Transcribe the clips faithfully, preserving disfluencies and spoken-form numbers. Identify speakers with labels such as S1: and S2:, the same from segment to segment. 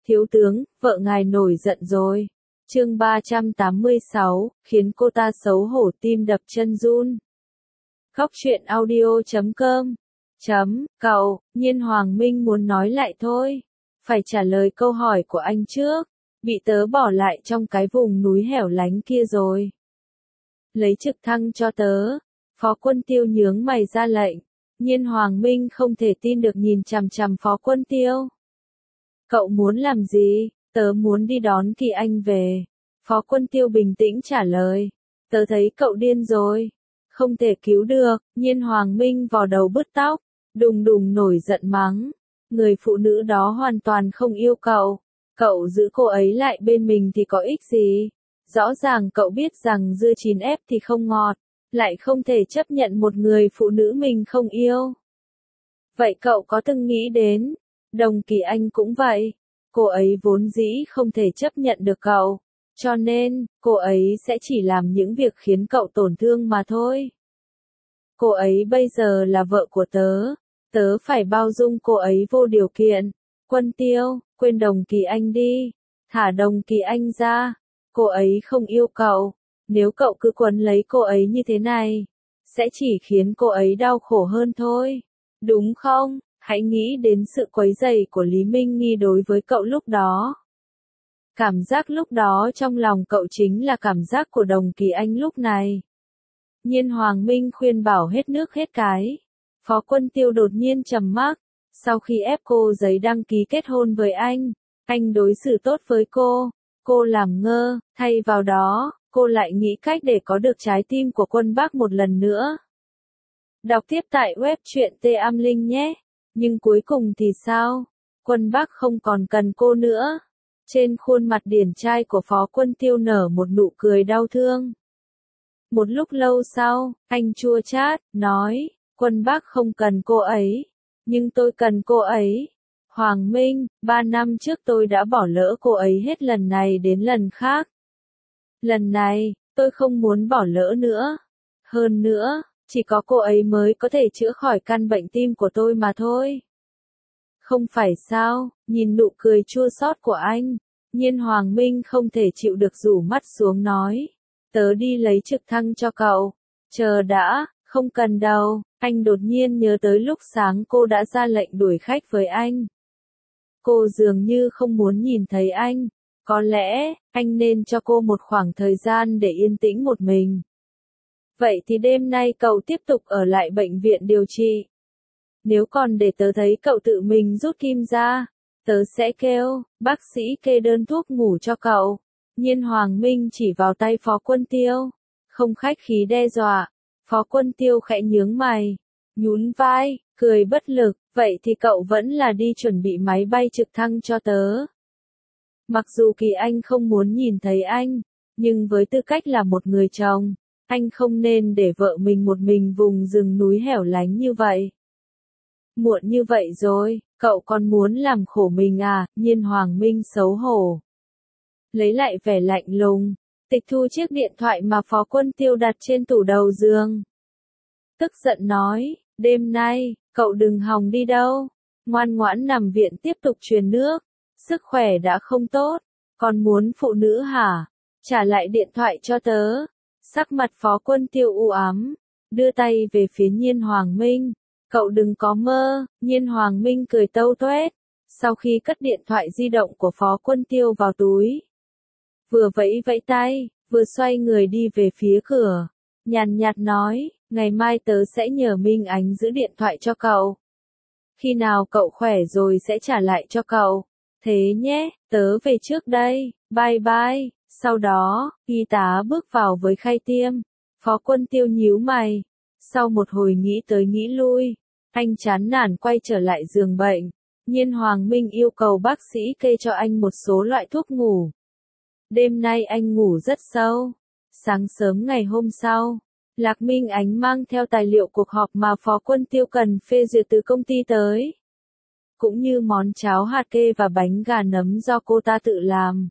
S1: Thiếu tướng, vợ ngài nổi giận rồi. Chương ba trăm tám mươi sáu, khiến cô ta xấu hổ tim đập chân run. Khóc chuyện audio chấm com. Chấm, cậu, Nhiên Hoàng Minh muốn nói lại thôi. Phải trả lời câu hỏi của anh trước. Bị tớ bỏ lại trong cái vùng núi hẻo lánh kia rồi. Lấy trực thăng cho tớ. Phó Quân Tiêu nhướng mày ra lệnh. Nhiên Hoàng Minh không thể tin được nhìn chằm chằm Phó Quân Tiêu. Cậu muốn làm gì? Tớ muốn đi đón Kỳ Anh về. Phó Quân Tiêu bình tĩnh trả lời. Tớ thấy cậu điên rồi. Không thể cứu được. Nhiên Hoàng Minh vò đầu bứt tóc. Đùng đùng nổi giận mắng. Người phụ nữ đó hoàn toàn không yêu cậu. Cậu giữ cô ấy lại bên mình thì có ích gì? Rõ ràng cậu biết rằng dưa chín ép thì không ngọt. Lại không thể chấp nhận một người phụ nữ mình không yêu. Vậy cậu có từng nghĩ đến? Đồng Kỳ Anh cũng vậy. Cô ấy vốn dĩ không thể chấp nhận được cậu. Cho nên, cô ấy sẽ chỉ làm những việc khiến cậu tổn thương mà thôi. Cô ấy bây giờ là vợ của tớ. Tớ phải bao dung cô ấy vô điều kiện. Quân Tiêu, quên Đồng Kỳ Anh đi. Thả Đồng Kỳ Anh ra. Cô ấy không yêu cậu. Nếu cậu cứ quấn lấy cô ấy như thế này, sẽ chỉ khiến cô ấy đau khổ hơn thôi. Đúng không? Hãy nghĩ đến sự quấy rầy của Lý Minh Nghi đối với cậu lúc đó. Cảm giác lúc đó trong lòng cậu chính là cảm giác của Đồng Kỳ Anh lúc này. Nhiên Hoàng Minh khuyên bảo hết nước hết cái. Phó Quân Tiêu đột nhiên trầm mặc. Sau khi ép cô giấy đăng ký kết hôn với anh, anh đối xử tốt với cô. Cô làm ngơ, thay vào đó, cô lại nghĩ cách để có được trái tim của Quân Bắc một lần nữa. Đọc tiếp tại web truyện T A M Linh nhé. Nhưng cuối cùng thì sao? Quân Bắc không còn cần cô nữa. Trên khuôn mặt điển trai của Phó Quân Tiêu nở một nụ cười đau thương. Một lúc lâu sau, anh chua chát, nói, Quân Bắc không cần cô ấy. Nhưng tôi cần cô ấy. Hoàng Minh, ba năm trước tôi đã bỏ lỡ cô ấy hết lần này đến lần khác. Lần này, tôi không muốn bỏ lỡ nữa. Hơn nữa, chỉ có cô ấy mới có thể chữa khỏi căn bệnh tim của tôi mà thôi. Không phải sao, nhìn nụ cười chua xót của anh, Nhiên Hoàng Minh không thể chịu được rủ mắt xuống nói. Tớ đi lấy trực thăng cho cậu. Chờ đã, không cần đâu, anh đột nhiên nhớ tới lúc sáng cô đã ra lệnh đuổi khách với anh. Cô dường như không muốn nhìn thấy anh. Có lẽ, anh nên cho cô một khoảng thời gian để yên tĩnh một mình. Vậy thì đêm nay cậu tiếp tục ở lại bệnh viện điều trị. Nếu còn để tớ thấy cậu tự mình rút kim ra, tớ sẽ kêu, bác sĩ kê đơn thuốc ngủ cho cậu. Nhiên Hoàng Minh chỉ vào tay Phó Quân Tiêu. Không khách khí đe dọa. Phó Quân Tiêu khẽ nhướng mày. Nhún vai, cười bất lực. Vậy thì cậu vẫn là đi chuẩn bị máy bay trực thăng cho tớ. Mặc dù Kỳ Anh không muốn nhìn thấy anh, nhưng với tư cách là một người chồng, anh không nên để vợ mình một mình vùng rừng núi hẻo lánh như vậy. Muộn như vậy rồi, cậu còn muốn làm khổ mình à? Nhiên Hoàng Minh xấu hổ. Lấy lại vẻ lạnh lùng, tịch thu chiếc điện thoại mà Phó Quân Tiêu đặt trên tủ đầu giường. Tức giận nói, đêm nay, cậu đừng hòng đi đâu. Ngoan ngoãn nằm viện tiếp tục truyền nước. Sức khỏe đã không tốt, còn muốn phụ nữ hả? Trả lại điện thoại cho tớ. Sắc mặt Phó Quân Tiêu u ám, đưa tay về phía Nhiên Hoàng Minh. Cậu đừng có mơ. Nhiên Hoàng Minh cười tâu tuét. Sau khi cất điện thoại di động của Phó Quân Tiêu vào túi, vừa vẫy vẫy tay, vừa xoay người đi về phía cửa. Nhàn nhạt nói, ngày mai tớ sẽ nhờ Minh Ánh giữ điện thoại cho cậu. Khi nào cậu khỏe rồi sẽ trả lại cho cậu. Thế nhé, tớ về trước đây, bye bye. Sau đó, y tá bước vào với khay tiêm. Phó Quân Tiêu nhíu mày. Sau một hồi nghĩ tới nghĩ lui, anh chán nản quay trở lại giường bệnh. Nhiên Hoàng Minh yêu cầu bác sĩ kê cho anh một số loại thuốc ngủ. Đêm nay anh ngủ rất sâu. Sáng sớm ngày hôm sau, Lạc Minh Ánh mang theo tài liệu cuộc họp mà Phó Quân Tiêu cần phê duyệt từ công ty tới. Cũng như món cháo hạt kê và bánh gà nấm do cô ta tự làm.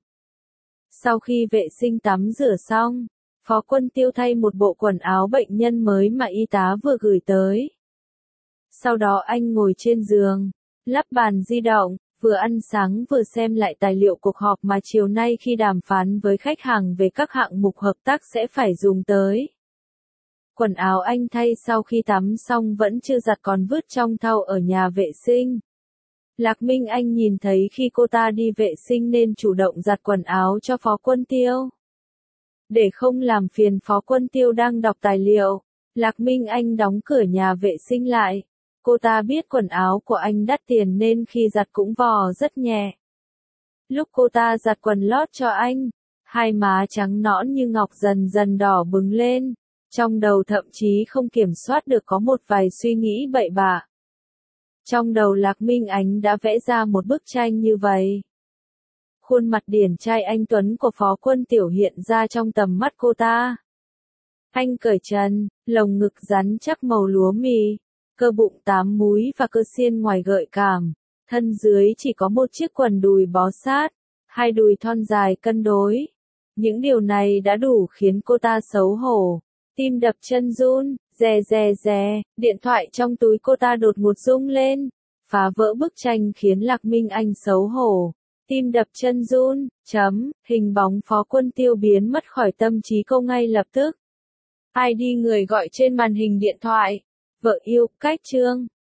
S1: Sau khi vệ sinh tắm rửa xong, Phó Quân Tiêu thay một bộ quần áo bệnh nhân mới mà y tá vừa gửi tới. Sau đó anh ngồi trên giường, lắp bàn di động, vừa ăn sáng vừa xem lại tài liệu cuộc họp mà chiều nay khi đàm phán với khách hàng về các hạng mục hợp tác sẽ phải dùng tới. Quần áo anh thay sau khi tắm xong vẫn chưa giặt còn vứt trong thau ở nhà vệ sinh. Lạc Minh Anh nhìn thấy khi cô ta đi vệ sinh nên chủ động giặt quần áo cho Phó Quân Tiêu. Để không làm phiền Phó Quân Tiêu đang đọc tài liệu, Lạc Minh Anh đóng cửa nhà vệ sinh lại. Cô ta biết quần áo của anh đắt tiền nên khi giặt cũng vò rất nhẹ. Lúc cô ta giặt quần lót cho anh, hai má trắng nõn như ngọc dần dần đỏ bừng lên, trong đầu thậm chí không kiểm soát được có một vài suy nghĩ bậy bạ. Trong đầu Lạc Minh Ánh đã vẽ ra một bức tranh như vậy. Khuôn mặt điển trai anh tuấn của Phó Quân Tiểu hiện ra trong tầm mắt cô ta. Anh cởi trần, lồng ngực rắn chắc màu lúa mì, cơ bụng tám múi và cơ xiên ngoài gợi cảm, thân dưới chỉ có một chiếc quần đùi bó sát, hai đùi thon dài cân đối. Những điều này đã đủ khiến cô ta xấu hổ, tim đập chân run, rè rè rè, điện thoại trong túi cô ta đột ngột rung lên, phá vỡ bức tranh khiến Lạc Minh Anh xấu hổ, tim đập chân run, chấm, hình bóng Phó Quân Tiêu biến mất khỏi tâm trí cô ngay lập tức. ai đi người gọi trên màn hình điện thoại, vợ yêu, cách chương.